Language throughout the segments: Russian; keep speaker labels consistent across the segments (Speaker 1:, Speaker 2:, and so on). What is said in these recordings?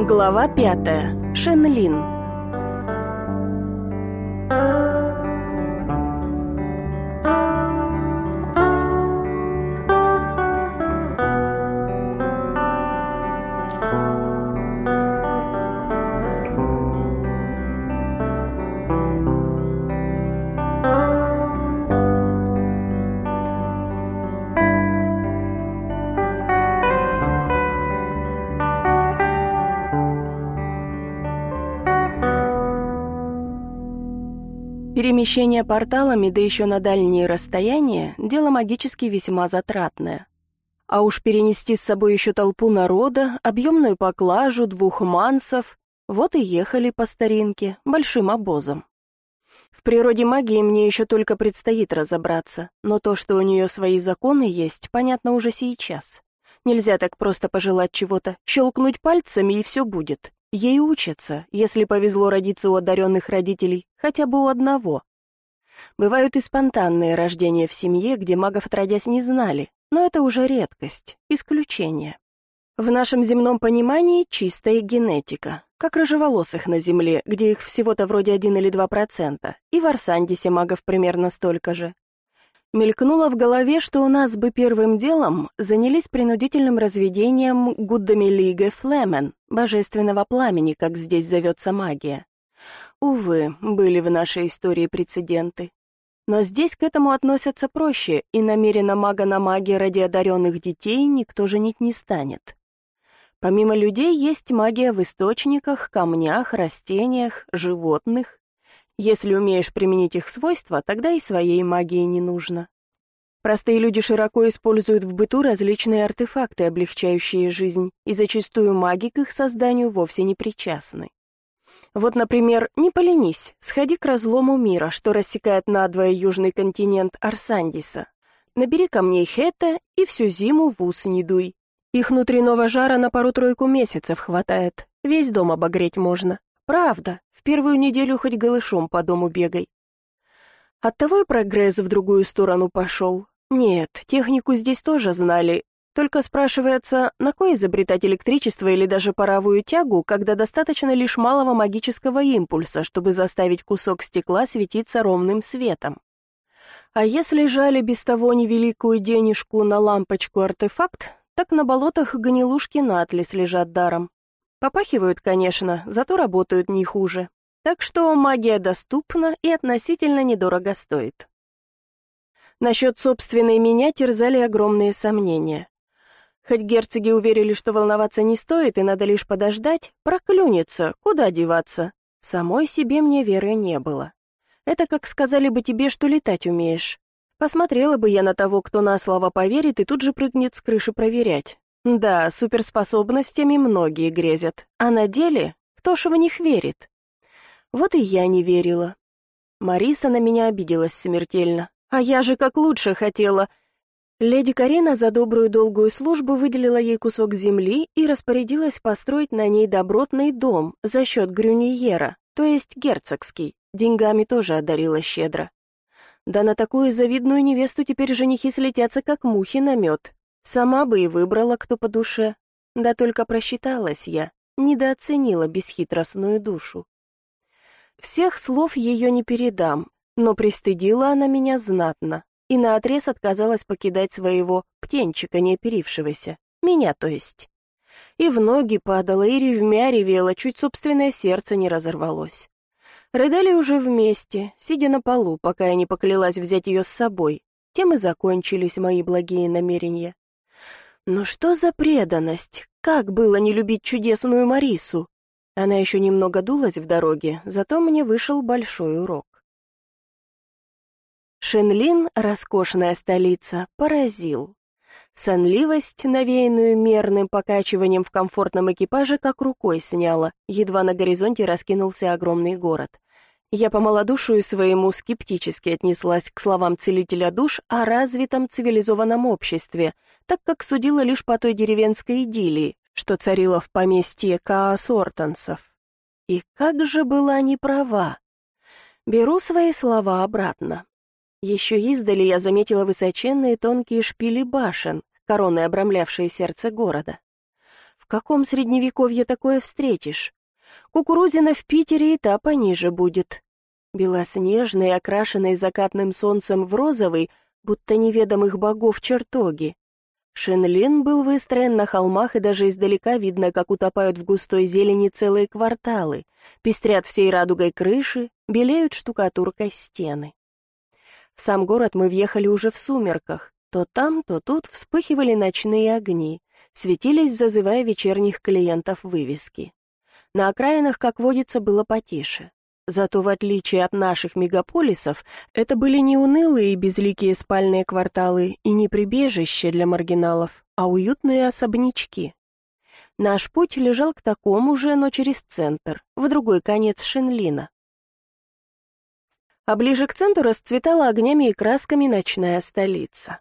Speaker 1: Глава 5. Шенлин. Перемещение порталами, да еще на дальние расстояния, дело магически весьма затратное. А уж перенести с собой еще толпу народа, объемную поклажу, 2 мансов, вот и ехали по старинке, большим обозом. В природе магии мне еще только предстоит разобраться, но то, что у нее свои законы есть, понятно уже сейчас. Нельзя так просто пожелать чего-то, щелкнуть пальцами и все будет. Ей учатся, если повезло родиться у одаренных родителей, хотя бы у одного. Бывают и спонтанные рождения в семье, где магов отродясь не знали, но это уже редкость, исключение. В нашем земном понимании чистая генетика, как рыжеволосых на Земле, где их всего-то вроде 1 или 2%, и в Арсандисе магов примерно столько же. Мелькнуло в голове, что у нас бы первым делом занялись принудительным разведением Гуддамелиге Флемен, божественного пламени, как здесь зовется магия. Увы, были в нашей истории прецеденты. Но здесь к этому относятся проще, и намеренно мага на маге ради одаренных детей никто женить не станет. Помимо людей есть магия в источниках, камнях, растениях, животных. Если умеешь применить их свойства, тогда и своей магии не нужно. Простые люди широко используют в быту различные артефакты, облегчающие жизнь, и зачастую маги к их созданию вовсе не причастны. Вот, например, не поленись, сходи к разлому мира, что рассекает надвое южный континент Арсандиса. Набери камней хета и всю зиму в ус не дуй. Их внутреннего жара на 1-3 месяцев хватает, весь дом обогреть можно. Правда, в первую неделю хоть голышом по дому бегай. Оттого и прогресс в другую сторону пошел. Нет, технику здесь тоже знали, только спрашивается, на кой изобретать электричество или даже паровую тягу, когда достаточно лишь малого магического импульса, чтобы заставить кусок стекла светиться ровным светом. А если жали без того невеликую денежку на лампочку-артефакт, так на болотах гнилушки натлес лежат даром. Попахивают, конечно, зато работают не хуже. Так что магия доступна и относительно недорого стоит. Насчет собственной меня терзали огромные сомнения. Хоть герцоги уверили, что волноваться не стоит и надо лишь подождать, проклюнется, куда деваться. Самой себе мне веры не было. Это как сказали бы тебе, что летать умеешь. Посмотрела бы я на того, кто на слово поверит и тут же прыгнет с крыши проверять. Да, суперспособностями многие грезят, а на деле кто ж в них верит? Вот и я не верила. Мариса на меня обиделась смертельно, а я же как лучше хотела. Леди Карина за добрую долгую службу выделила ей кусок земли и распорядилась построить на ней добротный дом за счет Грюньера, то есть герцогский, деньгами тоже одарила щедро. Да на такую завидную невесту теперь женихи слетятся, как мухи на мед. Сама бы и выбрала, кто по душе. Да только просчиталась я, недооценила бесхитростную душу. Всех слов ее не передам, но пристыдила она меня знатно и наотрез отказалась покидать своего птенчика неоперившегося, меня то есть. И в ноги падала, и ревмя ревела, чуть собственное сердце не разорвалось. Рыдали уже вместе, сидя на полу, пока я не поклялась взять ее с собой. Тем и закончились мои благие намерения. Но что за преданность? Как было не любить чудесную Марису? Она еще немного дулась в дороге, зато мне вышел большой урок. Шенлин, роскошная столица, поразил. Сонливость, навеянную мерным покачиванием в комфортном экипаже, как рукой сняла, едва на горизонте раскинулся огромный город. Я по малодушию своему скептически отнеслась к словам целителя душ о развитом цивилизованном обществе, так как судила лишь по той деревенской идиллии, что царила в поместье Каосортансов. И как же была неправа. Беру свои слова обратно. Еще издали я заметила высоченные тонкие шпили башен, короны, обрамлявшие сердце города. В каком средневековье такое встретишь? Кукурузина в Питере и та пониже будет. Белоснежные, окрашенные закатным солнцем в розовый, будто неведомых богов чертоги. Шенлин был выстроен на холмах, и даже издалека видно, как утопают в густой зелени целые кварталы, пестрят всей радугой крыши, белеют штукатуркой стены. В сам город мы въехали уже в сумерках. То там, то тут вспыхивали ночные огни, светились, зазывая вечерних клиентов вывески. На окраинах, как водится, было потише. Зато, в отличие от наших мегаполисов, это были не унылые и безликие спальные кварталы и не прибежище для маргиналов, а уютные особнячки. Наш путь лежал к такому же, но через центр, в другой конец Шенлина. А ближе к центру расцветала огнями и красками ночная столица.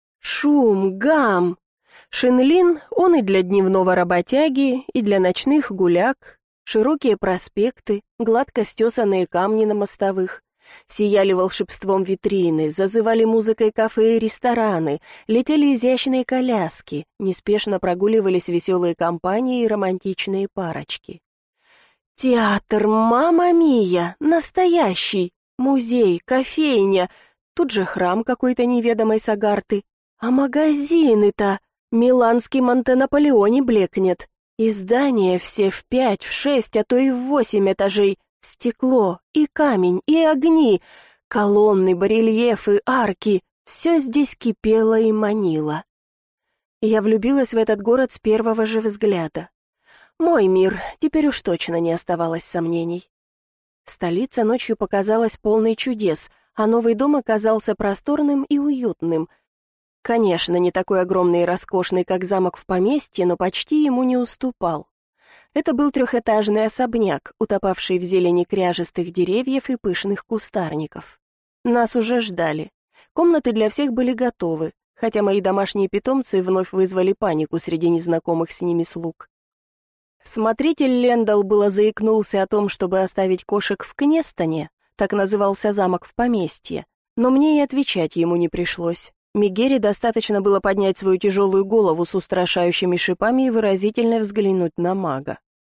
Speaker 1: Шум, гам! Шенлин, он и для дневного работяги, и для ночных гуляк. Широкие проспекты, гладко стесанные камни на мостовых. Сияли волшебством витрины, зазывали музыкой кафе и рестораны, летели изящные коляски, неспешно прогуливались веселые компании и романтичные парочки. Театр, мамма мия, настоящий! Музей, кофейня, тут же храм какой-то неведомой Сагарты. А магазины-то! Миланский Монте-Наполеоне блекнет. И здания все в 5, в 6, а то и в 8 этажей. Стекло, и камень, и огни, колонны, барельефы, арки. Все здесь кипело и манило. Я влюбилась в этот город с первого же взгляда. Мой мир, теперь уж точно не оставалось сомнений. Столица ночью показалась полной чудес, а новый дом оказался просторным и уютным. Конечно, не такой огромный и роскошный, как замок в поместье, но почти ему не уступал. Это был трехэтажный особняк, утопавший в зелени кряжестых деревьев и пышных кустарников. Нас уже ждали. Комнаты для всех были готовы, хотя мои домашние питомцы вновь вызвали панику среди незнакомых с ними слуг. Смотритель Лендал было заикнулся о том, чтобы оставить кошек в Кнестоне, так назывался замок в поместье, но мне и отвечать ему не пришлось. Мегере достаточно было поднять свою тяжелую голову с устрашающими шипами и выразительно взглянуть на мага.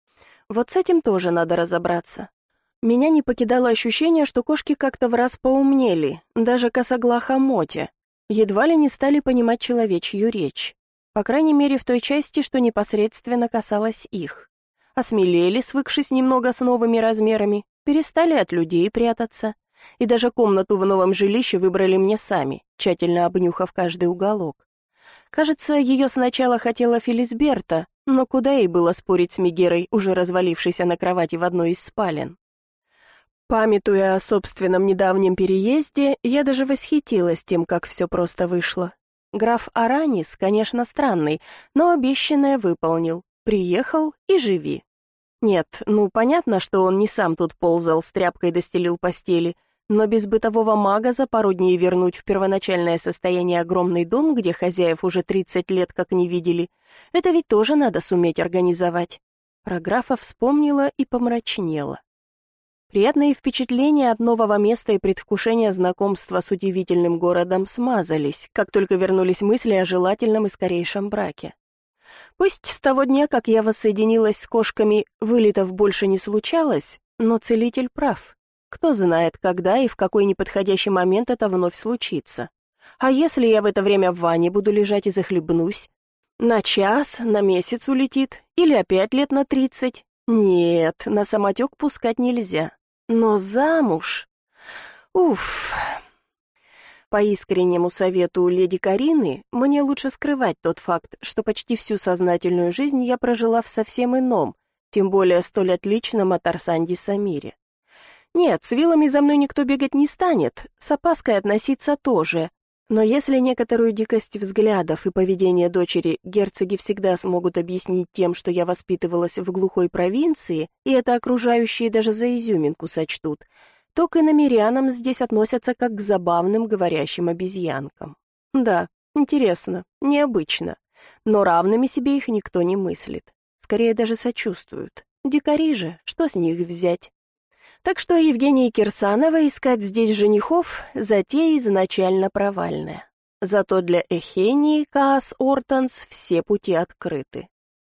Speaker 1: Вот с этим тоже надо разобраться. Меня не покидало ощущение, что кошки как-то враз поумнели, даже косоглаха Мотя. Едва ли не стали понимать человечью речь. По крайней мере, в той части, что непосредственно касалось их. Осмелели, свыкшись немного с новыми размерами, перестали от людей прятаться. И даже комнату в новом жилище выбрали мне сами, тщательно обнюхав каждый уголок. Кажется, ее сначала хотела Фелисберта, но куда ей было спорить с Мегерой, уже развалившейся на кровати в одной из спален. Памятуя о собственном недавнем переезде, я даже восхитилась тем, как все просто вышло. Граф Аранис, конечно, странный, но обещанное выполнил. Приехал и живи. Нет, понятно, что он не сам тут ползал, с тряпкой достелил постели, но без бытового мага за пару дней вернуть в первоначальное состояние огромный дом, где хозяев уже 30 лет как не видели, это ведь тоже надо суметь организовать. Про графа вспомнила и помрачнела. Приятные впечатления от нового места и предвкушение знакомства с удивительным городом смазались, как только вернулись мысли о желательном и скорейшем браке. Пусть с того дня, как я воссоединилась с кошками, вылетов больше не случалось, но целитель прав. Кто знает, когда и в какой неподходящий момент это вновь случится. А если я в это время в ванне буду лежать и захлебнусь? На час, на месяц улетит? Или опять лет на 30? Нет, на самотек пускать нельзя. Но замуж... Уф... По искреннему совету леди Карины, мне лучше скрывать тот факт, что почти всю сознательную жизнь я прожила в совсем ином, тем более столь отличном от Арсандиса мире. Нет, с вилами за мной никто бегать не станет, с опаской относиться тоже. Но если некоторую дикость взглядов и поведения дочери герцоги всегда смогут объяснить тем, что я воспитывалась в глухой провинции, и это окружающие даже за изюминку сочтут, то к иномирянам здесь относятся как к забавным говорящим обезьянкам. Да, интересно, необычно, но равными себе их никто не мыслит. Скорее даже сочувствуют. Дикари же, что с них взять? Так что Евгении Кирсановой искать здесь женихов – затея изначально провальная. Зато для Эхении Каас Ортонс все пути открыты.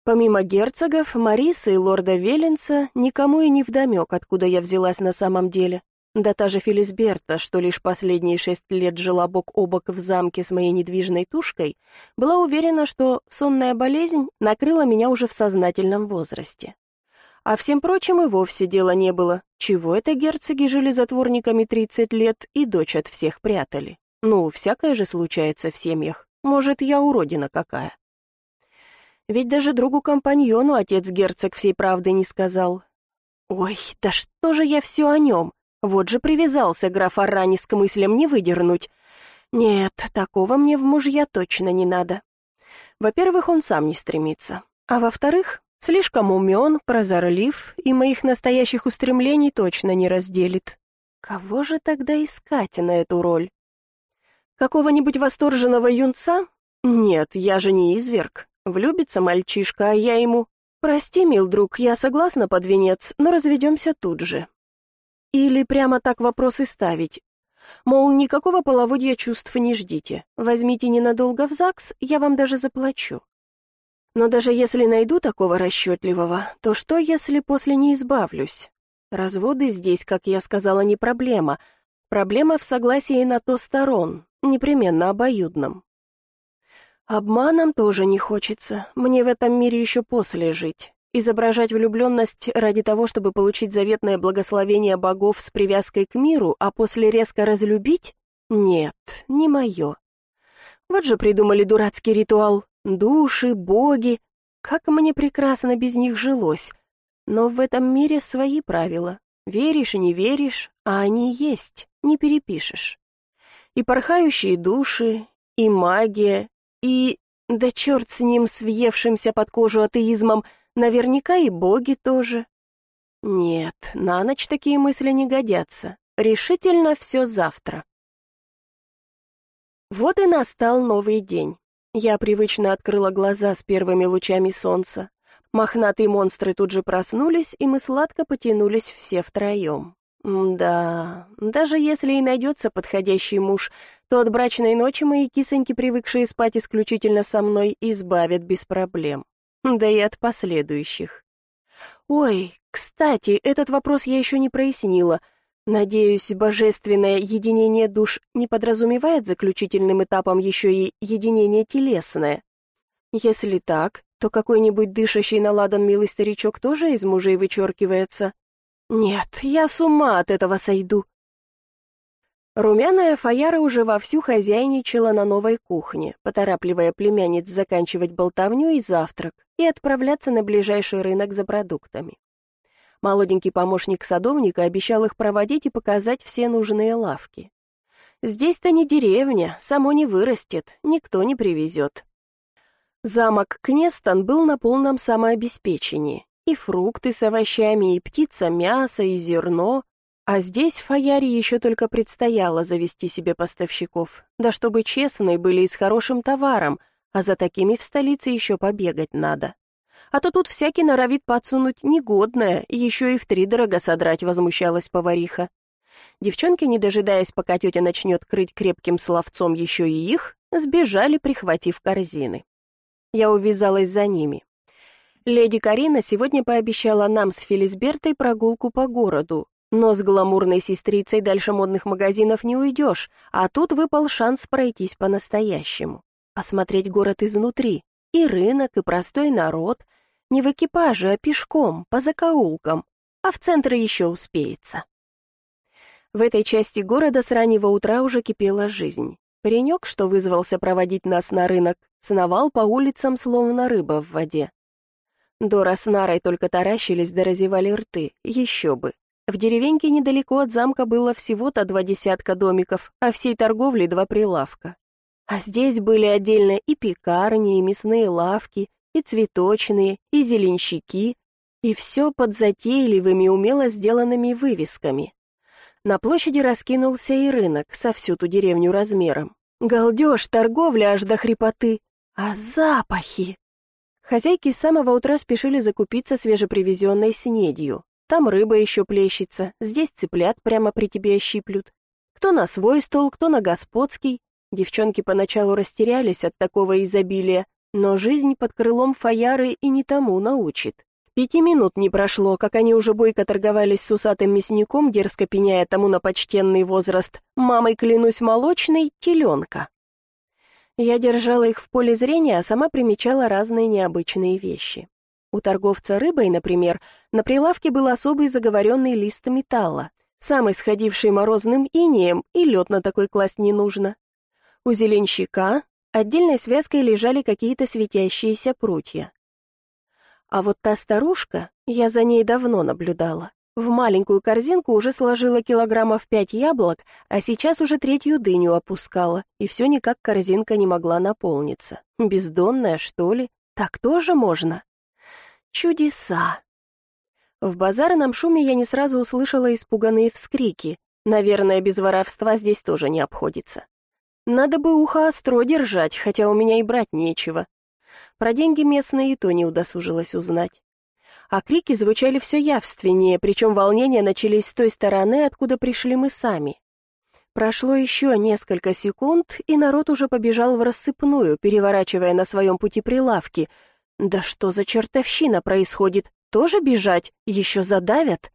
Speaker 1: Помимо герцогов, Марисы и лорда Веленца, никому и не вдомек, откуда я взялась на самом деле. Да та же Фелисберта, что лишь последние 6 лет жила бок о бок в замке с моей недвижной тушкой, была уверена, что сонная болезнь накрыла меня уже в сознательном возрасте. А всем прочим и вовсе дела не было. Чего это герцоги жили затворниками 30 лет и дочь от всех прятали? Ну, всякое же случается в семьях. Может, я уродина какая. Ведь даже другу-компаньону отец-герцог всей правды не сказал. Ой, да что же я все о нем? Вот же привязался граф Арранис к мыслям не выдернуть. Нет, такого мне в мужья точно не надо. Во-первых, он сам не стремится. А во-вторых, слишком умен, прозорлив и моих настоящих устремлений точно не разделит. Кого же тогда искать на эту роль? Какого-нибудь восторженного юнца? Нет, я же не изверг. Влюбится мальчишка, а я ему: «Прости, мил друг, я согласна под венец, но разведемся тут же». Или прямо так вопрос и ставить. Мол, никакого половодья чувств не ждите. Возьмите ненадолго в ЗАГС, я вам даже заплачу. Но даже если найду такого расчетливого, то что, если после не избавлюсь? Разводы здесь, как я сказала, не проблема. Проблема в согласии на то сторон, непременно обоюдном. Обманом тоже не хочется. Мне в этом мире еще после жить. Изображать влюбленность ради того, чтобы получить заветное благословение богов с привязкой к миру, а после резко разлюбить? Нет, не мое. Вот же придумали дурацкий ритуал. Души, боги. Как мне прекрасно без них жилось. Но в этом мире свои правила. Веришь и не веришь, а они есть, не перепишешь. И порхающие души, и магия, и... да черт с ним, с въевшимся под кожу атеизмом, наверняка и боги тоже. Нет, на ночь такие мысли не годятся. Решительно все завтра. Вот и настал новый день. Я привычно открыла глаза с первыми лучами солнца. Мохнатые монстры тут же проснулись, и мы сладко потянулись все втроем. Да, даже если и найдется подходящий муж, то от брачной ночи мои кисоньки, привыкшие спать исключительно со мной, избавят без проблем. Да и от последующих. Ой, кстати, этот вопрос я еще не прояснила. Надеюсь, божественное единение душ не подразумевает заключительным этапом еще и единение телесное. Если так, то какой-нибудь дышащий на ладан милый старичок тоже из мужей вычеркивается. Нет, я с ума от этого сойду. Румяная Фаяра уже вовсю хозяйничала на новой кухне, поторапливая племянниц заканчивать болтовню и завтрак и отправляться на ближайший рынок за продуктами. Молоденький помощник садовника обещал их проводить и показать все нужные лавки. Здесь-то не деревня, само не вырастет, никто не привезет. Замок Кнестон был на полном самообеспечении. И фрукты с овощами, и птица, мясо, и зерно. А здесь Фаяре еще только предстояло завести себе поставщиков. Да чтобы честные были и с хорошим товаром, а за такими в столице еще побегать надо. А то тут всякий норовит подсунуть негодное, еще и втридорого содрать, возмущалась повариха. Девчонки, не дожидаясь, пока тетя начнет крыть крепким словцом еще и их, сбежали, прихватив корзины. Я увязалась за ними. Леди Карина сегодня пообещала нам с Фелисбертой прогулку по городу, но с гламурной сестрицей дальше модных магазинов не уйдешь, а тут выпал шанс пройтись по-настоящему, посмотреть город изнутри, и рынок, и простой народ, не в экипаже, а пешком, по закоулкам, а в центр еще успеется. В этой части города с раннего утра уже кипела жизнь. Паренек, что вызвался проводить нас на рынок, сновал по улицам, словно рыба в воде. Дора с Нарой только таращились да разевали рты, еще бы. В деревеньке недалеко от замка было всего-то 20 домиков, а всей торговли 2 прилавка. А здесь были отдельно и пекарни, и мясные лавки, и цветочные, и зеленщики, и все под затейливыми, умело сделанными вывесками. На площади раскинулся и рынок со всю ту деревню размером. Галдеж, торговля аж до хрипоты. А запахи! Хозяйки с самого утра спешили закупиться свежепривезенной снедью. Там рыба еще плещется, здесь цыплят прямо при тебе щиплют. Кто на свой стол, кто на господский. Девчонки поначалу растерялись от такого изобилия, Но жизнь под крылом Фаяры и не тому научит. 5 минут не прошло, как они уже бойко торговались с усатым мясником, дерзко пеняя тому на почтенный возраст. «Мамой, клянусь, молочной, теленка». Я держала их в поле зрения, а сама примечала разные необычные вещи. У торговца рыбой, например, на прилавке был особый заговоренный лист металла, сам исходивший морозным инеем, и лед на такой класть не нужно. У зеленщика отдельной связкой лежали какие-то светящиеся прутья. А вот та старушка, я за ней давно наблюдала, в маленькую корзинку уже сложила килограммов 5 яблок, а сейчас уже 3-ю дыню опускала, и все никак корзинка не могла наполниться. Бездонная, что ли? Так тоже можно? Чудеса! В базарном шуме я не сразу услышала испуганные вскрики. Наверное, без воровства здесь тоже не обходится. Надо бы ухо остро держать, хотя у меня и брать нечего. Про деньги местные и то не удосужилась узнать. А крики звучали все явственнее, причем волнения начались с той стороны, откуда пришли мы сами. Прошло еще несколько секунд, и народ уже побежал в рассыпную, переворачивая на своем пути прилавки. Да что за чертовщина происходит? Тоже бежать? Еще задавят?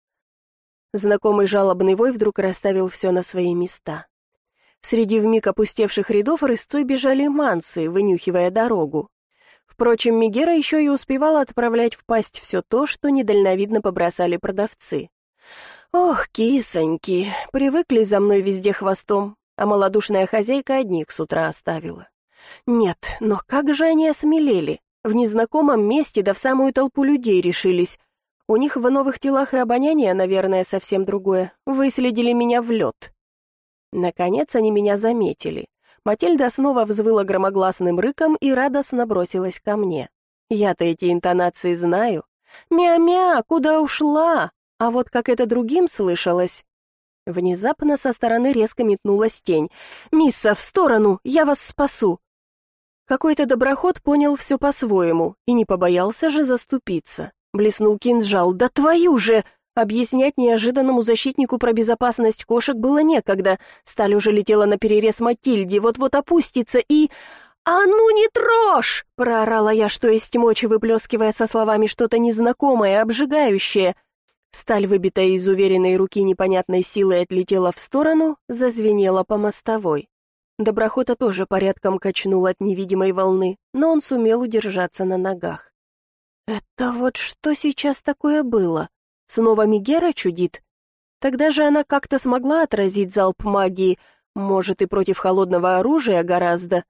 Speaker 1: Знакомый жалобный вой вдруг расставил все на свои места. Среди вмиг опустевших рядов рысцой бежали мансы, вынюхивая дорогу. Впрочем, Мегера еще и успевала отправлять в пасть все то, что недальновидно побросали продавцы. Ох, кисоньки, привыкли за мной везде хвостом, а малодушная хозяйка одних с утра оставила. Нет, но как же они осмелели? В незнакомом месте да в самую толпу людей решились. У них в новых телах и обоняние, наверное, совсем другое. Выследили меня в лед. Наконец они меня заметили. Матильда снова взвыла громогласным рыком и радостно бросилась ко мне. Я-то эти интонации знаю. «Мя-мя, куда ушла?» А вот как это другим слышалось. Внезапно со стороны резко метнулась тень. «Мисса, в сторону, я вас спасу!» Какой-то доброход понял все по-своему и не побоялся же заступиться. Блеснул кинжал. «Да твою же!» Объяснять неожиданному защитнику про безопасность кошек было некогда. Сталь уже летела наперерез Матильде, вот-вот опустится и... «А ну не трожь!» — проорала я, что есть мочи, выплескивая со словами что-то незнакомое, обжигающее. Сталь, выбитая из уверенной руки непонятной силой, отлетела в сторону, зазвенела по мостовой. Доброхота тоже порядком качнул от невидимой волны, но он сумел удержаться на ногах. «Это вот что сейчас такое было? Снова Мегера чудит? Тогда же она как-то смогла отразить залп магии, может, и против холодного оружия гораздо.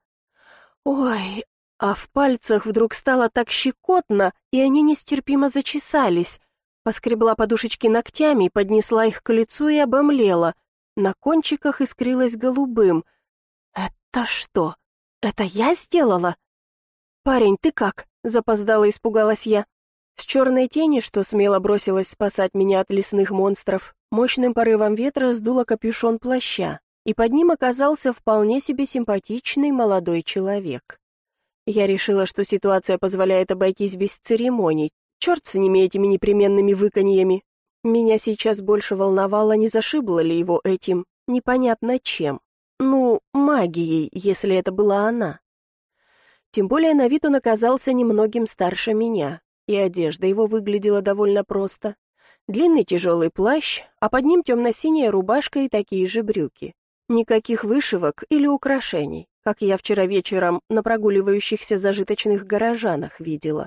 Speaker 1: Ой, а в пальцах вдруг стало так щекотно, и они нестерпимо зачесались. Поскребла подушечки ногтями, поднесла их к лицу и обомлела. На кончиках искрилось голубым. «Это что? Это я сделала?» «Парень, ты как?» — запоздала испугалась я. С черной тени, что смело бросилась спасать меня от лесных монстров, мощным порывом ветра сдуло капюшон плаща, и под ним оказался вполне себе симпатичный молодой человек. Я решила, что ситуация позволяет обойтись без церемоний. Черт с ними, этими непременными выканьями. Меня сейчас больше волновало, не зашибло ли его этим, непонятно чем. Ну, магией, если это была она. Тем более на вид он оказался немногим старше меня, и одежда его выглядела довольно просто. Длинный тяжелый плащ, а под ним темно-синяя рубашка и такие же брюки. Никаких вышивок или украшений, как я вчера вечером на прогуливающихся зажиточных горожанах видела.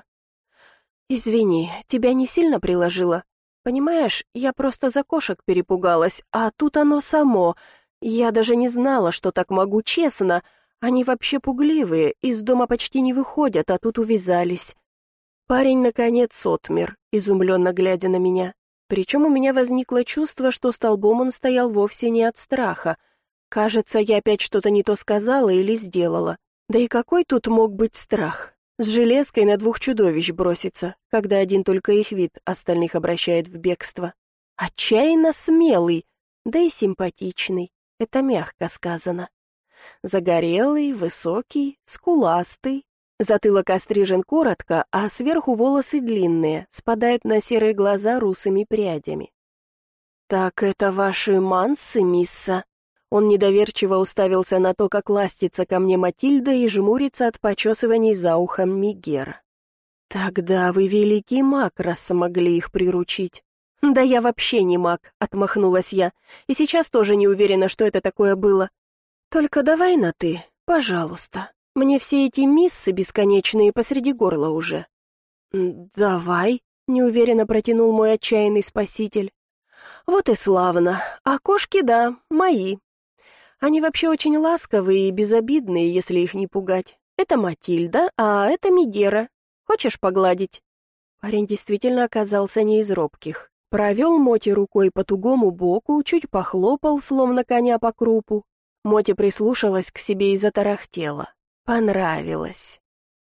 Speaker 1: «Извини, тебя не сильно приложила? Понимаешь, я просто за кошек перепугалась, а тут оно само. Я даже не знала, что так могу, честно. Они вообще пугливые, из дома почти не выходят, а тут увязались». Парень, наконец, отмер, изумленно глядя на меня. Причем у меня возникло чувство, что столбом он стоял вовсе не от страха. Кажется, я опять что-то не то сказала или сделала. Да и какой тут мог быть страх? С железкой на 2 чудовищ броситься, когда один только их вид остальных обращает в бегство. Отчаянно смелый, да и симпатичный, это мягко сказано. Загорелый, высокий, скуластый. Затылок острижен коротко, а сверху волосы длинные, спадают на серые глаза русыми прядями. «Так это ваши мансы, мисса?» Он недоверчиво уставился на то, как ластится ко мне Матильда и жмурится от почесываний за ухом Мегера. «Тогда вы великий маг, раз смогли их приручить». «Да я вообще не маг», — отмахнулась я, «и сейчас тоже не уверена, что это такое было. Только давай на «ты», пожалуйста. Мне все эти миссы бесконечные посреди горла уже». «Давай», — неуверенно протянул мой отчаянный спаситель. «Вот и славно. А кошки, да, мои. Они вообще очень ласковые и безобидные, если их не пугать. Это Матильда, а это Мегера. Хочешь погладить?» Парень действительно оказался не из робких. Провел Моти рукой по тугому боку, чуть похлопал, словно коня по крупу. Моти прислушалась к себе и затарахтела. Понравилось.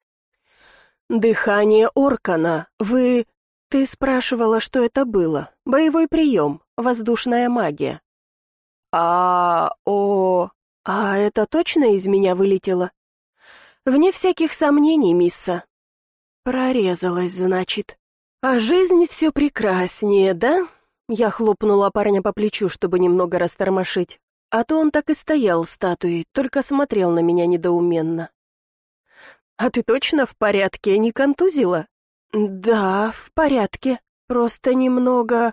Speaker 1: «Дыхание Оркана. Ты спрашивала, что это было. Боевой прием, воздушная магия». А это точно из меня вылетело?» «Вне всяких сомнений, мисса». «Прорезалась, значит. А жизнь все прекраснее, да?» Я хлопнула парня по плечу, чтобы немного растормошить. А то он так и стоял статуей, только смотрел на меня недоуменно. «А ты точно в порядке, не контузила?» «Да, в порядке. Просто немного...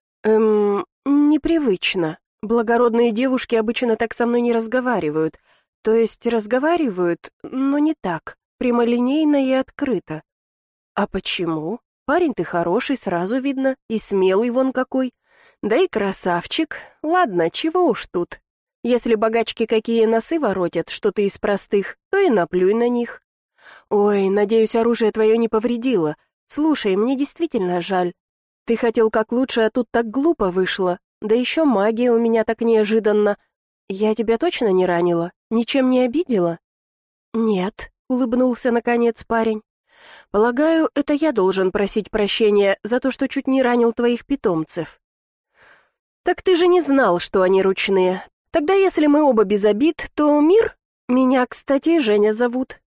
Speaker 1: непривычно. Благородные девушки обычно так со мной не разговаривают. То есть разговаривают, но не так, прямолинейно и открыто». «А почему? Парень ты хороший, сразу видно, и смелый вон какой. Да и красавчик. Ладно, чего уж тут. Если богачки какие носы воротят, что-то из простых, то и наплюй на них. Ой, надеюсь, оружие твое не повредило. Слушай, мне действительно жаль. Ты хотел как лучше, а тут так глупо вышло. Да еще магия у меня так неожиданно. Я тебя точно не ранила? Ничем не обидела?» «Нет», — улыбнулся наконец парень. «Полагаю, это я должен просить прощения за то, что чуть не ранил твоих питомцев». «Так ты же не знал, что они ручные. Тогда, если мы оба без обид, то мир? Меня, кстати, Женя зовут».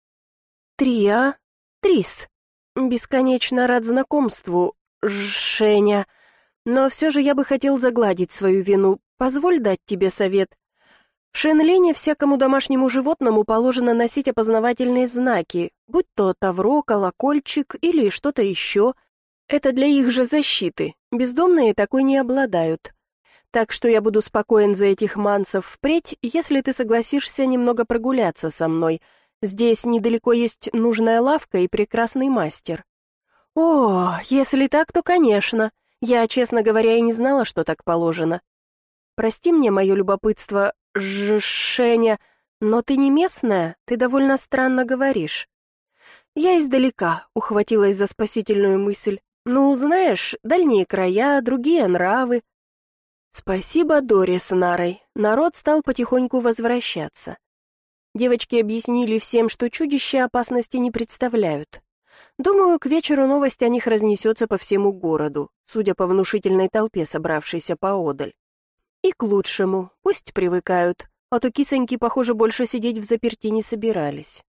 Speaker 1: Трис. Бесконечно рад знакомству, Женя. Но все же я бы хотел загладить свою вину. Позволь дать тебе совет. В Шенлине всякому домашнему животному положено носить опознавательные знаки, будь то тавро, колокольчик или что-то еще. Это для их же защиты. Бездомные такой не обладают. Так что я буду спокоен за этих мансов впредь, если ты согласишься немного прогуляться со мной. Здесь недалеко есть нужная лавка и прекрасный мастер». «О, если так, то конечно. Я, честно говоря, и не знала, что так положено. Прости мне мое любопытство, Шеня, но ты не местная, ты довольно странно говоришь». «Я издалека», — ухватилась за спасительную мысль. «Ну, знаешь, дальние края, другие нравы». Спасибо Доре с Нарой. Народ стал потихоньку возвращаться. Девочки объяснили всем, что чудища опасности не представляют. Думаю, к вечеру новость о них разнесется по всему городу, судя по внушительной толпе, собравшейся поодаль. И к лучшему, пусть привыкают, а то кисоньки, похоже, больше сидеть взаперти не собирались.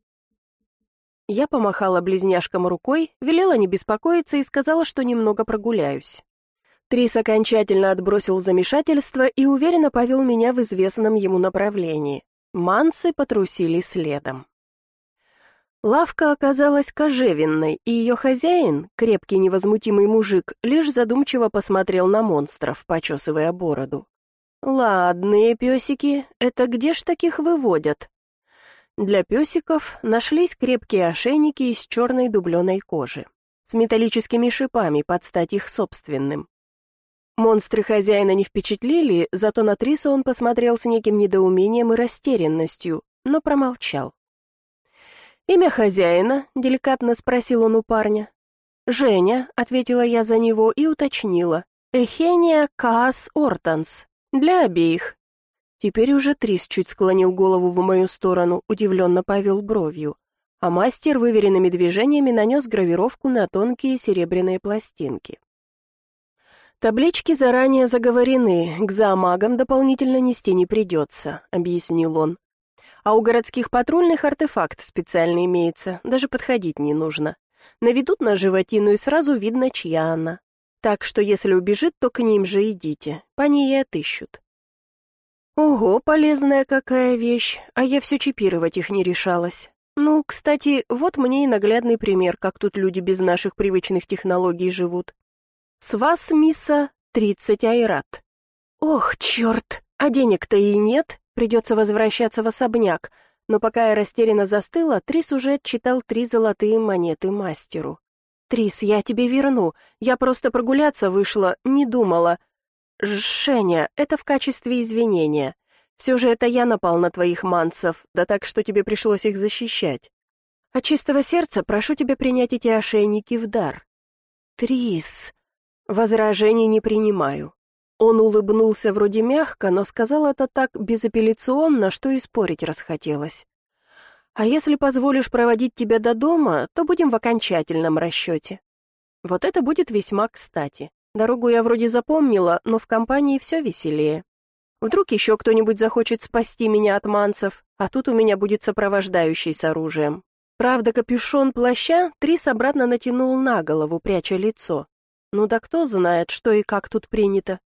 Speaker 1: Я помахала близняшкам рукой, велела не беспокоиться и сказала, что немного прогуляюсь. Трис окончательно отбросил замешательство и уверенно повел меня в известном ему направлении. Мансы потрусили следом. Лавка оказалась кожевенной, и ее хозяин, крепкий невозмутимый мужик, лишь задумчиво посмотрел на монстров, почесывая бороду. «Ладные песики, это где ж таких выводят?» Для песиков нашлись крепкие ошейники из черной дубленой кожи, с металлическими шипами под стать их собственным. Монстры хозяина не впечатлили, зато на Триса он посмотрел с неким недоумением и растерянностью, но промолчал. «Имя хозяина?» — деликатно спросил он у парня. «Женя», — ответила я за него и уточнила. «Эхения Каас Ортанс. Для обеих». Теперь уже Трис чуть склонил голову в мою сторону, удивленно повел бровью, а мастер выверенными движениями нанес гравировку на тонкие серебряные пластинки. «Таблички заранее заговорены, к зоомагам дополнительно нести не придется», — объяснил он. «А у городских патрульных артефакт специально имеется, даже подходить не нужно. Наведут на животину, и сразу видно, чья она. Так что если убежит, то к ним же идите, по ней и отыщут». Ого, полезная какая вещь, а я все чипировать их не решалась. Ну, кстати, вот мне и наглядный пример, как тут люди без наших привычных технологий живут. С вас, мисса, 30 айрат. Ох, черт, а денег-то и нет, придется возвращаться в особняк. Но пока я растерянно застыла, Трис уже отчитал 3 золотые монеты мастеру. «Трис, я тебе верну, я просто прогуляться вышла, не думала». «Женя, это в качестве извинения. Все же это я напал на твоих манцев, да так, что тебе пришлось их защищать. От чистого сердца прошу тебя принять эти ошейники в дар». «Трис...» «Возражений не принимаю». Он улыбнулся вроде мягко, но сказал это так безапелляционно, что и спорить расхотелось. «А если позволишь проводить тебя до дома, то будем в окончательном расчете». Вот это будет весьма кстати. Дорогу я вроде запомнила, но в компании все веселее. Вдруг еще кто-нибудь захочет спасти меня от манцев, а тут у меня будет сопровождающий с оружием. Правда, капюшон плаща Трис обратно натянул на голову, пряча лицо. Ну да кто знает, что и как тут принято.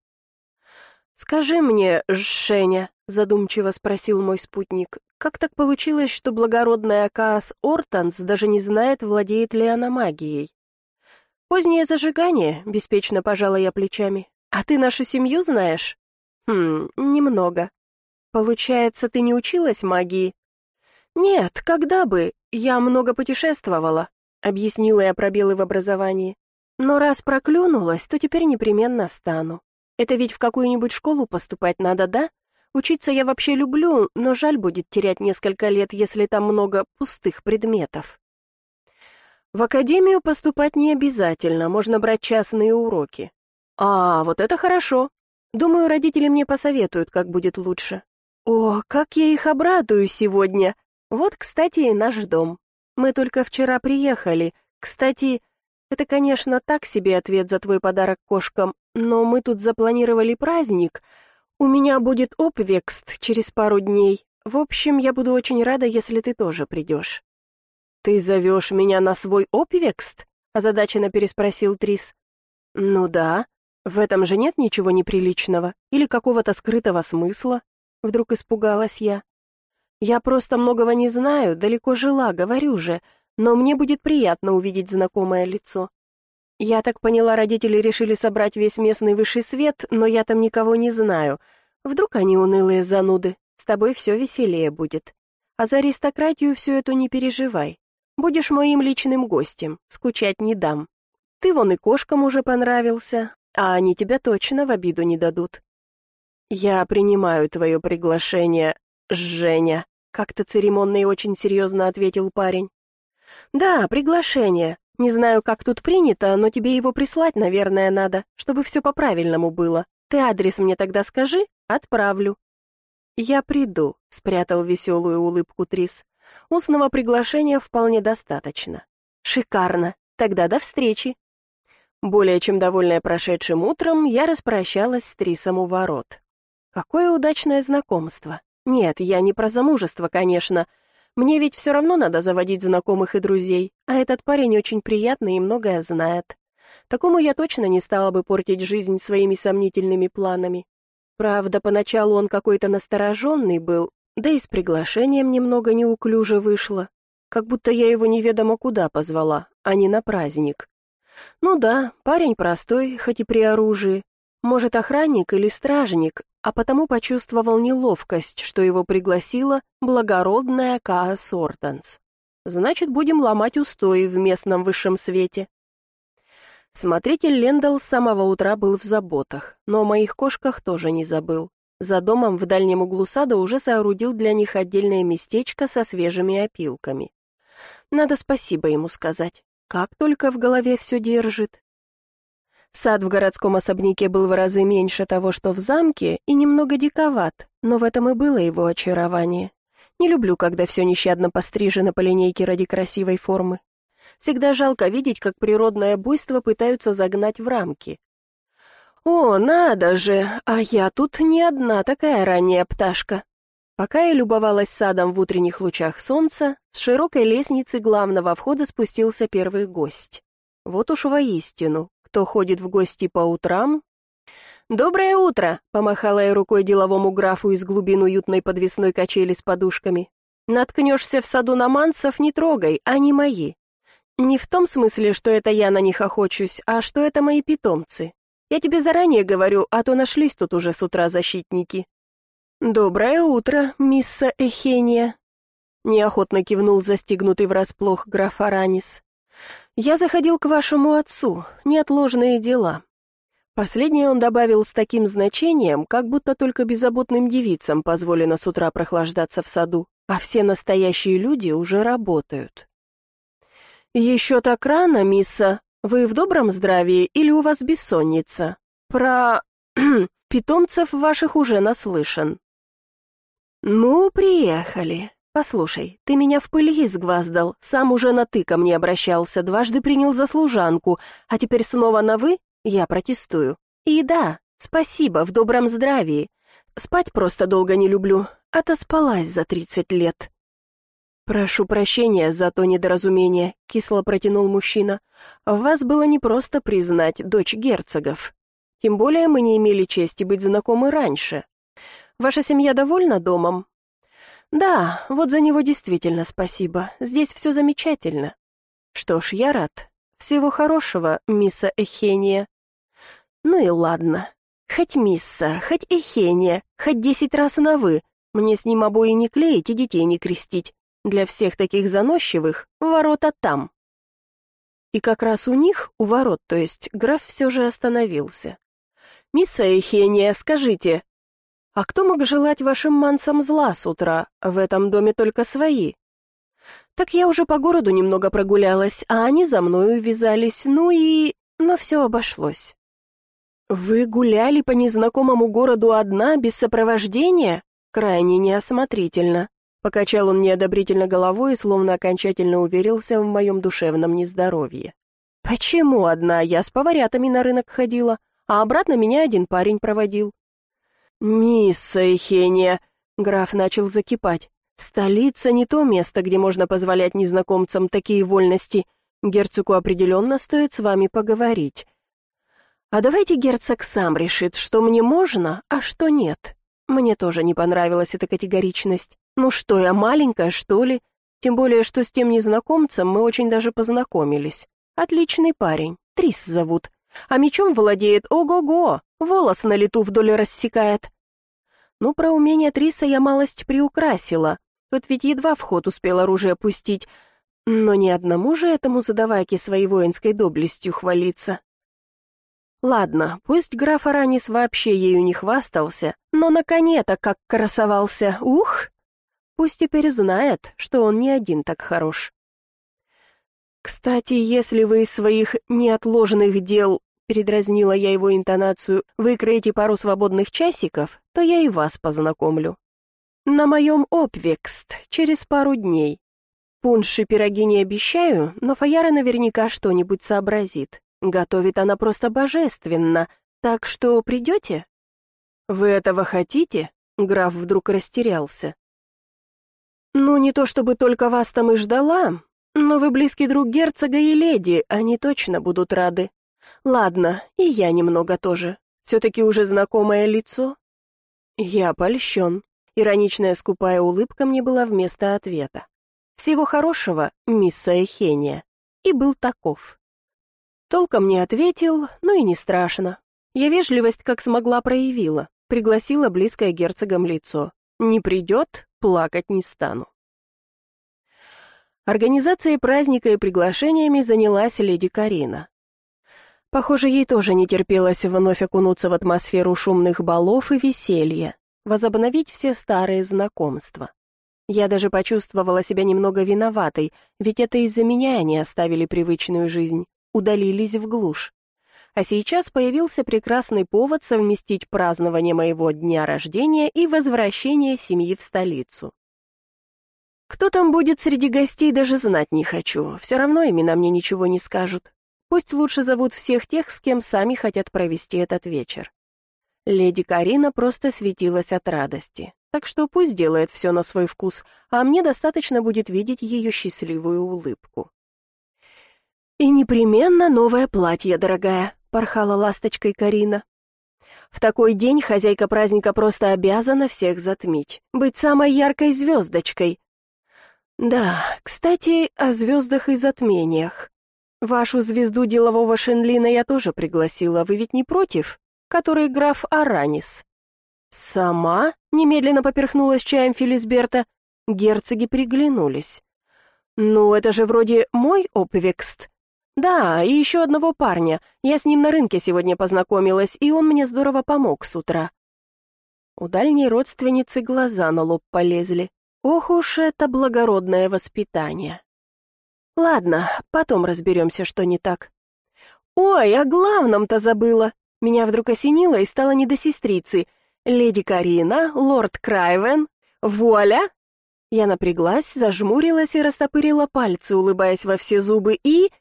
Speaker 1: «Скажи мне, Женя», — задумчиво спросил мой спутник, «как так получилось, что благородная Каас Ортанс даже не знает, владеет ли она магией?» «Позднее зажигание», — беспечно пожала я плечами. «А ты нашу семью знаешь?» Немного. Получается, ты не училась магии?» «Нет, когда бы, я много путешествовала», — объяснила я пробелы в образовании. «Но раз проклюнулась, то теперь непременно стану. Это ведь в какую-нибудь школу поступать надо, да? Учиться я вообще люблю, но жаль будет терять несколько лет, если там много пустых предметов». «В академию поступать не обязательно, можно брать частные уроки». «А, вот это хорошо. Думаю, родители мне посоветуют, как будет лучше». «О, как я их обрадую сегодня! Вот, кстати, и наш дом. Мы только вчера приехали. Кстати, это, конечно, так себе ответ за твой подарок кошкам, но мы тут запланировали праздник. У меня будет обвекст через пару дней. В общем, я буду очень рада, если ты тоже придешь». «Ты зовешь меня на свой обвекст?» — озадаченно переспросил Трис. «Ну да, в этом же нет ничего неприличного или какого-то скрытого смысла», — вдруг испугалась я. «Я просто многого не знаю, далеко жила, говорю же, но мне будет приятно увидеть знакомое лицо. Я так поняла, родители решили собрать весь местный высший свет, но я там никого не знаю. Вдруг они унылые зануды, с тобой все веселее будет. А за аристократию всю эту не переживай. Будешь моим личным гостем, скучать не дам. Ты вон и кошкам уже понравился, а они тебя точно в обиду не дадут». «Я принимаю твое приглашение, Женя», — как-то церемонно и очень серьезно ответил парень. «Да, приглашение. Не знаю, как тут принято, но тебе его прислать, наверное, надо, чтобы все по-правильному было. Ты адрес мне тогда скажи, отправлю». «Я приду», — спрятал веселую улыбку Трис. «Устного приглашения вполне достаточно». «Шикарно. Тогда до встречи». Более чем довольная прошедшим утром, я распрощалась с Трисом у ворот. Какое удачное знакомство. Нет, я не про замужество, конечно. Мне ведь все равно надо заводить знакомых и друзей, а этот парень очень приятный и многое знает. Такому я точно не стала бы портить жизнь своими сомнительными планами. Правда, поначалу он какой-то настороженный был, да и с приглашением немного неуклюже вышло. Как будто я его неведомо куда позвала, а не на праздник. Ну да, парень простой, хоть и при оружии. Может, охранник или стражник, а потому почувствовал неловкость, что его пригласила благородная Каас Ортанс. Значит, будем ломать устои в местном высшем свете. Смотритель Лендал с самого утра был в заботах, но о моих кошках тоже не забыл. За домом в дальнем углу сада уже соорудил для них отдельное местечко со свежими опилками. Надо спасибо ему сказать. Как только в голове все держит. Сад в городском особняке был в разы меньше того, что в замке, и немного диковат, но в этом и было его очарование. Не люблю, когда все нещадно пострижено по линейке ради красивой формы. Всегда жалко видеть, как природное буйство пытаются загнать в рамки. О, надо же, а я тут не одна такая ранняя пташка. Пока я любовалась садом в утренних лучах солнца, с широкой лестницы главного входа спустился первый гость. Вот уж воистину, кто ходит в гости по утрам, «Доброе утро!» — помахала я рукой деловому графу из глубин уютной подвесной качели с подушками. «Наткнешься в саду на мансов, не трогай, они мои. Не в том смысле, что это я на них охочусь, а что это мои питомцы. Я тебе заранее говорю, а то нашлись тут уже с утра защитники». «Доброе утро, мисса Эхения!» Неохотно кивнул застигнутый врасплох граф Аранис. «Я заходил к вашему отцу, неотложные дела». Последнее он добавил с таким значением, как будто только беззаботным девицам позволено с утра прохлаждаться в саду, а все настоящие люди уже работают. «Еще так рано, мисса. Вы в добром здравии или у вас бессонница? Про питомцев ваших уже наслышан». «Ну, приехали. Послушай, ты меня в пыли изгваздал, сам уже на «ты» ко мне обращался, дважды принял за служанку, а теперь снова на «вы»? Я протестую. И да, спасибо, в добром здравии. Спать просто долго не люблю, отоспалась за 30 лет». «Прошу прощения за то недоразумение», — кисло протянул мужчина. «Вас было непросто признать, дочь герцогов. Тем более мы не имели чести быть знакомы раньше. Ваша семья довольна домом?» «Да, вот за него действительно спасибо. Здесь все замечательно». «Что ж, я рад. Всего хорошего, мисса Эхения». «Ну и ладно. Хоть мисса, хоть Эхения, хоть 10 раз на «вы». Мне с ним обои не клеить и детей не крестить. Для всех таких заносчивых ворота там». И как раз у них, у ворот, то есть, граф все же остановился. «Мисса Эхения, скажите, а кто мог желать вашим мансам зла с утра? В этом доме только свои». «Так я уже по городу немного прогулялась, а они за мной увязались, но все обошлось». «Вы гуляли по незнакомому городу одна, без сопровождения? Крайне неосмотрительно», — покачал он неодобрительно головой, словно окончательно уверился в моем душевном нездоровье. «Почему одна? Я с поварятами на рынок ходила, а обратно меня один парень проводил». «Мисса Эхения», — граф начал закипать, — «столица не то место, где можно позволять незнакомцам такие вольности. Герцогу определенно стоит с вами поговорить. А давайте герцог сам решит, что мне можно, а что нет. Мне тоже не понравилась эта категоричность. Ну что, я маленькая, что ли? Тем более, что с тем незнакомцем мы очень даже познакомились. Отличный парень, Трис зовут. А мечом владеет ого-го, волос на лету вдоль рассекает». Ну, про умение Триса я малость приукрасила. Тот ведь едва в ход успел оружие пустить. Но ни одному же этому задавайке своей воинской доблестью хвалиться. Ладно, пусть граф Аранис вообще ею не хвастался, но на коне-то как красовался, ух! Пусть теперь знает, что он не один так хорош. «Кстати, если вы из своих неотложных дел, — передразнила я его интонацию, — выкроете пару свободных часиков, то я и вас познакомлю. На моем обвекст, через пару дней. Пунш и пироги не обещаю, но Фаяра наверняка что-нибудь сообразит. Готовит она просто божественно, так что придете?» «Вы этого хотите?» — граф вдруг растерялся. «Ну, не то чтобы только вас там и ждала, но вы близкий друг герцога и леди, они точно будут рады. Ладно, и я немного тоже. Все-таки уже знакомое лицо». Я польщен. Ироничная скупая улыбка мне была вместо ответа. «Всего хорошего, мисса Эхения». И был таков. Толком не ответил, но и не страшно. Я вежливость как смогла проявила, пригласила близкое герцогом лицо. Не придет, плакать не стану. Организацией праздника и приглашениями занялась леди Карина. Похоже, ей тоже не терпелось вновь окунуться в атмосферу шумных балов и веселья, возобновить все старые знакомства. Я даже почувствовала себя немного виноватой, ведь это из-за меня они оставили привычную жизнь, удалились в глушь. А сейчас появился прекрасный повод совместить празднование моего дня рождения и возвращение семьи в столицу. Кто там будет среди гостей, даже знать не хочу, все равно имена мне ничего не скажут. Пусть лучше зовут всех тех, с кем сами хотят провести этот вечер. Леди Карина просто светилась от радости, так что пусть делает все на свой вкус, а мне достаточно будет видеть ее счастливую улыбку. «И непременно новое платье, дорогая», — порхала ласточкой Карина. В такой день хозяйка праздника просто обязана всех затмить, быть самой яркой звездочкой. Да, кстати, о звездах и затмениях. Вашу звезду делового Шенлина я тоже пригласила, вы ведь не против? Который граф Аранис. Сама? Немедленно поперхнулась чаем Филисберта. Герцоги приглянулись. Ну, это же вроде мой обвекст. Да, и еще одного парня. Я с ним на рынке сегодня познакомилась, и он мне здорово помог с утра. У дальней родственницы глаза на лоб полезли. Ох уж это благородное воспитание. Ладно, потом разберемся, что не так. Ой, о главном-то забыла. Меня вдруг осенило и стало не до сестрицы. Леди Карина, лорд Крайвен, вуаля! Я напряглась, зажмурилась и растопырила пальцы, улыбаясь во все зубы, и...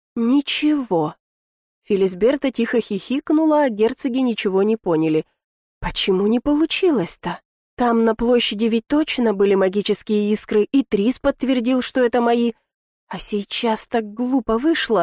Speaker 1: Ничего. Филисберта тихо хихикнула, а герцоги ничего не поняли. Почему не получилось-то? Там на площади ведь точно были магические искры, и Трис подтвердил, что это мои. А сейчас так глупо вышло.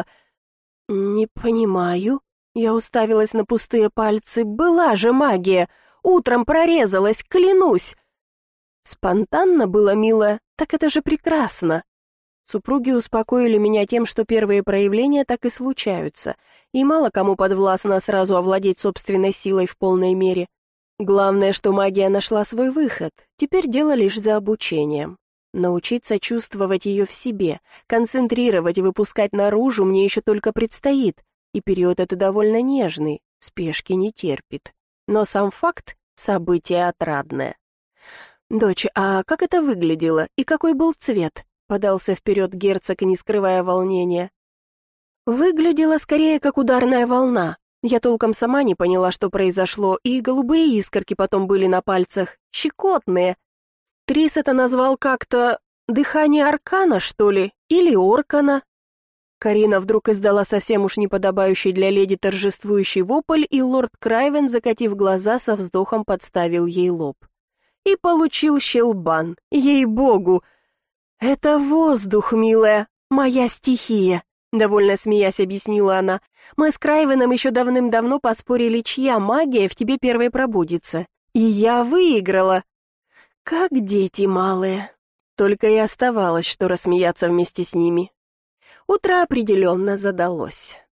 Speaker 1: Не понимаю. Я уставилась на пустые пальцы. Была же магия. Утром прорезалась, клянусь. Спонтанно было мило, так это же прекрасно. Супруги успокоили меня тем, что первые проявления так и случаются, и мало кому подвластно сразу овладеть собственной силой в полной мере. Главное, что магия нашла свой выход, теперь дело лишь за обучением. Научиться чувствовать ее в себе, концентрировать и выпускать наружу мне еще только предстоит, и период это довольно нежный, спешки не терпит. Но сам факт — событие отрадное. «Дочь, а как это выглядело и какой был цвет?» — подался вперед герцог, не скрывая волнения. «Выглядело скорее как ударная волна. Я толком сама не поняла, что произошло, и голубые искорки потом были на пальцах, щекотные. Трис это назвал как-то «дыхание аркана», что ли, или оркана». Карина вдруг издала совсем уж неподобающий для леди торжествующий вопль, и лорд Крайвен, закатив глаза, со вздохом подставил ей лоб. И получил щелбан, ей-богу. «Это воздух, милая, моя стихия», — довольно смеясь объяснила она. «Мы с Крайвеном еще давным-давно поспорили, чья магия в тебе первой пробудится. И я выиграла. Как дети малые». Только и оставалось, что рассмеяться вместе с ними. Утро определенно задалось.